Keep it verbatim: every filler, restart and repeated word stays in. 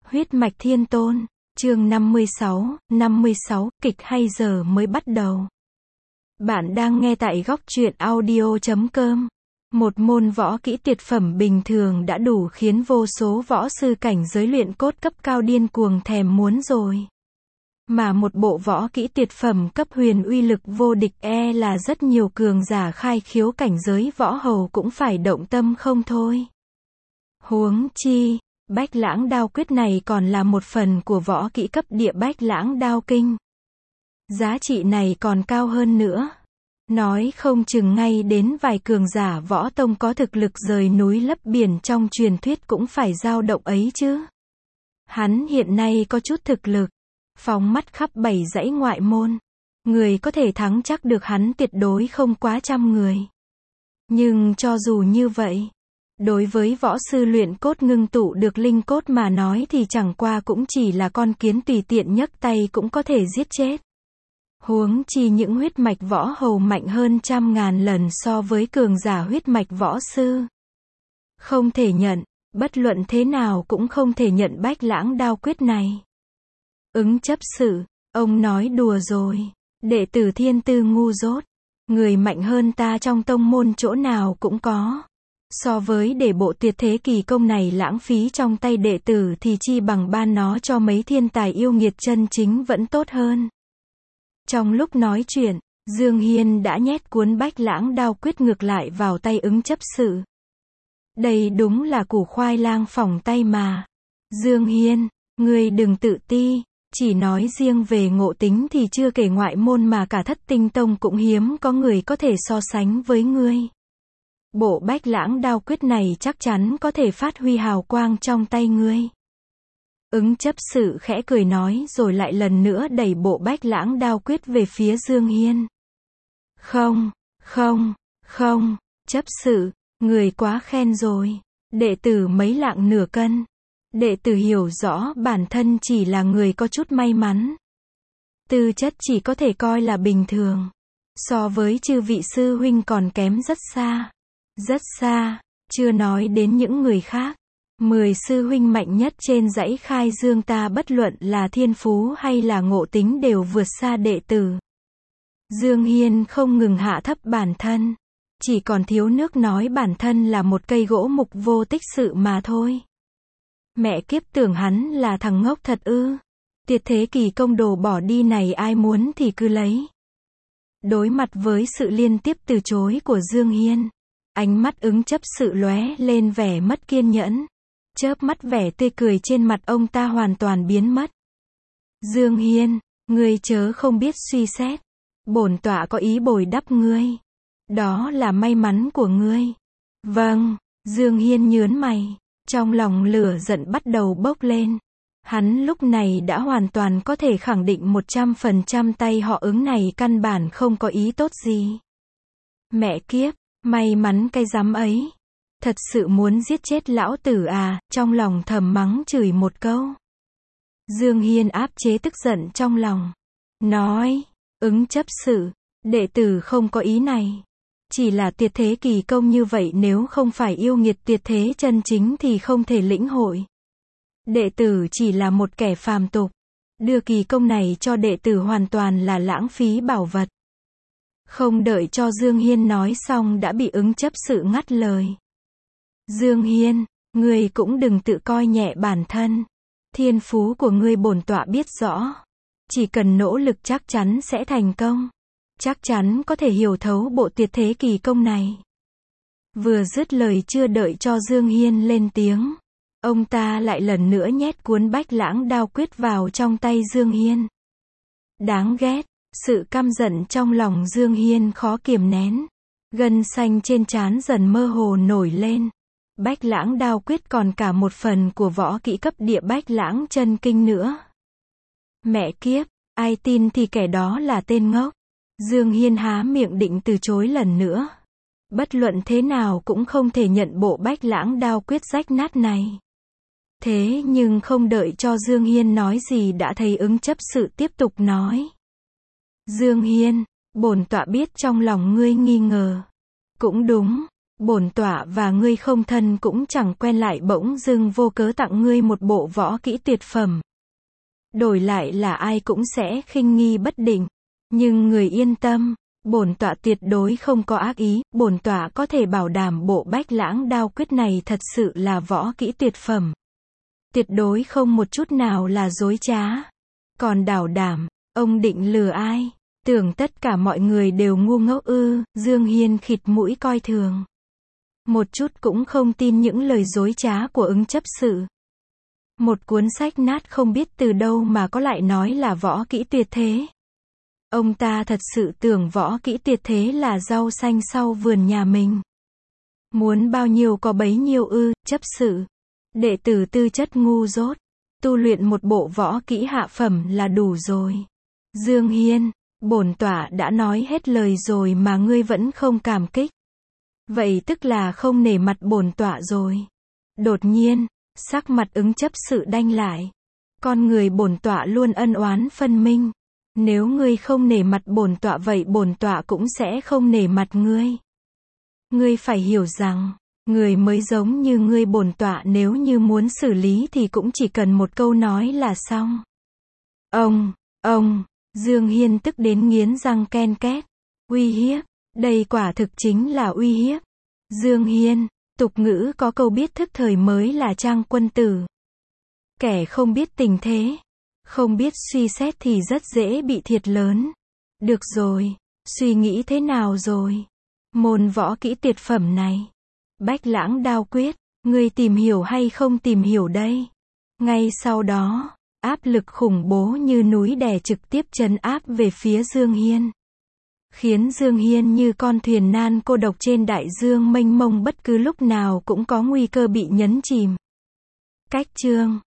Huyết mạch thiên tôn, chương năm mươi sáu, năm mươi sáu, kịch hay giờ mới bắt đầu. Bạn đang nghe tại góc truyện audio chấm com. Một môn võ kỹ tuyệt phẩm bình thường đã đủ khiến vô số võ sư cảnh giới luyện cốt cấp cao điên cuồng thèm muốn rồi. Mà một bộ võ kỹ tuyệt phẩm cấp huyền uy lực vô địch e là rất nhiều cường giả khai khiếu cảnh giới võ hầu cũng phải động tâm không thôi. Huống chi, Bách Lãng Đao Quyết này còn là một phần của võ kỹ cấp địa Bách Lãng Đao Kinh. Giá trị này còn cao hơn nữa. Nói không chừng ngay đến vài cường giả võ tông có thực lực rời núi lấp biển trong truyền thuyết cũng phải dao động ấy chứ. Hắn hiện nay có chút thực lực, phóng mắt khắp bảy dãy ngoại môn. Người có thể thắng chắc được hắn tuyệt đối không quá trăm người. Nhưng cho dù như vậy, đối với võ sư luyện cốt ngưng tụ được linh cốt mà nói thì chẳng qua cũng chỉ là con kiến tùy tiện nhấc tay cũng có thể giết chết. Huống chi những huyết mạch võ hầu mạnh hơn trăm ngàn lần so với cường giả huyết mạch võ sư. Không thể nhận, bất luận thế nào cũng không thể nhận Bách Lãng Đao Quyết này. Ứng chấp sự, ông nói đùa rồi. Đệ tử thiên tư ngu dốt. Người mạnh hơn ta trong tông môn chỗ nào cũng có. So với để bộ tuyệt thế kỳ công này lãng phí trong tay đệ tử thì chi bằng ban nó cho mấy thiên tài yêu nghiệt chân chính vẫn tốt hơn. Trong lúc nói chuyện, Dương Hiên đã nhét cuốn Bách Lãng Đao Quyết ngược lại vào tay ứng chấp sự. Đây đúng là củ khoai lang phỏng tay mà. Dương Hiên, ngươi đừng tự ti, chỉ nói riêng về ngộ tính thì chưa kể ngoại môn mà cả Thất Tinh Tông cũng hiếm có người có thể so sánh với ngươi. Bộ Bách Lãng Đao Quyết này chắc chắn có thể phát huy hào quang trong tay ngươi. Ứng chấp sự khẽ cười nói rồi lại lần nữa đẩy bộ Bách Lãng Đao Quyết về phía Dương Hiên. Không, không, không, chấp sự, người quá khen rồi. Đệ tử mấy lạng nửa cân. Đệ tử hiểu rõ bản thân chỉ là người có chút may mắn. Tư chất chỉ có thể coi là bình thường. So với chư vị sư huynh còn kém rất xa. Rất xa, chưa nói đến những người khác. Mười sư huynh mạnh nhất trên dãy khai dương ta bất luận là thiên phú hay là ngộ tính đều vượt xa đệ tử. Dương Hiên không ngừng hạ thấp bản thân. Chỉ còn thiếu nước nói bản thân là một cây gỗ mục vô tích sự mà thôi. Mẹ kiếp, tưởng hắn là thằng ngốc thật ư. Tuyệt thế kỳ công đồ bỏ đi này ai muốn thì cứ lấy. Đối mặt với sự liên tiếp từ chối của Dương Hiên, ánh mắt ứng chấp sự lóe lên vẻ mất kiên nhẫn. Chớp mắt vẻ tươi cười trên mặt ông ta hoàn toàn biến mất. Dương Hiên, ngươi chớ không biết suy xét. Bổn tọa có ý bồi đắp ngươi. Đó là may mắn của ngươi. Vâng, Dương Hiên nhớn mày. Trong lòng lửa giận bắt đầu bốc lên. Hắn lúc này đã hoàn toàn có thể khẳng định một trăm phần trăm tay họ ứng này căn bản không có ý tốt gì. Mẹ kiếp, may mắn cái rắm ấy. Thật sự muốn giết chết lão tử à, trong lòng thầm mắng chửi một câu. Dương Hiên áp chế tức giận trong lòng. Nói, ứng chấp sự, đệ tử không có ý này. Chỉ là tuyệt thế kỳ công như vậy nếu không phải yêu nghiệt tuyệt thế chân chính thì không thể lĩnh hội. Đệ tử chỉ là một kẻ phàm tục. Đưa kỳ công này cho đệ tử hoàn toàn là lãng phí bảo vật. Không đợi cho Dương Hiên nói xong đã bị ứng chấp sự ngắt lời. Dương Hiên, ngươi cũng đừng tự coi nhẹ bản thân. Thiên phú của ngươi bổn tọa biết rõ. Chỉ cần nỗ lực chắc chắn sẽ thành công. Chắc chắn có thể hiểu thấu bộ tuyệt thế kỳ công này. Vừa dứt lời chưa đợi cho Dương Hiên lên tiếng, ông ta lại lần nữa nhét cuốn Bách Lãng Đao Quyết vào trong tay Dương Hiên. Đáng ghét, sự căm giận trong lòng Dương Hiên khó kiềm nén. Gân xanh trên trán dần mơ hồ nổi lên. Bách Lãng Đao Quyết còn cả một phần của võ kỹ cấp địa Bách Lãng Chân Kinh nữa. Mẹ kiếp, ai tin thì kẻ đó là tên ngốc. Dương Hiên há miệng định từ chối lần nữa. Bất luận thế nào cũng không thể nhận bộ Bách Lãng Đao Quyết rách nát này. Thế nhưng không đợi cho Dương Hiên nói gì đã thấy ứng chấp sự tiếp tục nói. Dương Hiên, bổn tọa biết trong lòng ngươi nghi ngờ. Cũng đúng, Bổn tọa và ngươi không thân cũng chẳng quen lại bỗng dưng vô cớ tặng ngươi một bộ võ kỹ tuyệt phẩm. Đổi lại là ai cũng sẽ khinh nghi bất định. Nhưng người yên tâm, bổn tọa tuyệt đối không có ác ý, bổn tọa có thể bảo đảm bộ Bách Lãng Đao Quyết này thật sự là võ kỹ tuyệt phẩm. Tuyệt đối không một chút nào là dối trá. Còn đảo đảm, ông định lừa ai? Tưởng tất cả mọi người đều ngu ngốc ư? Dương Hiên khịt mũi coi thường. Một chút cũng không tin những lời dối trá của ứng chấp sự. Một cuốn sách nát không biết từ đâu mà có lại nói là võ kỹ tuyệt thế. Ông ta thật sự tưởng võ kỹ tuyệt thế là rau xanh sau vườn nhà mình. Muốn bao nhiêu có bấy nhiêu ư? Chấp sự. Đệ tử tư chất ngu dốt. Tu luyện một bộ võ kỹ hạ phẩm là đủ rồi. Dương Hiên, bổn tọa đã nói hết lời rồi mà ngươi vẫn không cảm kích. Vậy tức là không nể mặt bổn tọa rồi. Đột nhiên, sắc mặt ứng chấp sự đanh lại. Con người bổn tọa luôn ân oán phân minh. Nếu ngươi không nể mặt bổn tọa vậy bổn tọa cũng sẽ không nể mặt ngươi. Ngươi phải hiểu rằng, người mới giống như ngươi bổn tọa nếu như muốn xử lý thì cũng chỉ cần một câu nói là xong. Ông, ông, Dương Hiên tức đến nghiến răng ken két. Uy hiếp, đây quả thực chính là uy hiếp. Dương Hiên, tục ngữ có câu biết thức thời mới là trang quân tử. Kẻ không biết tình thế, không biết suy xét thì rất dễ bị thiệt lớn. Được rồi, suy nghĩ thế nào rồi? Môn võ kỹ tuyệt phẩm này, Bách Lãng Đao Quyết, ngươi tìm hiểu hay không tìm hiểu đây? Ngay sau đó, áp lực khủng bố như núi đè trực tiếp trấn áp về phía Dương Hiên. Khiến Dương Hiên như con thuyền nan cô độc trên đại dương mênh mông bất cứ lúc nào cũng có nguy cơ bị nhấn chìm. Cách chương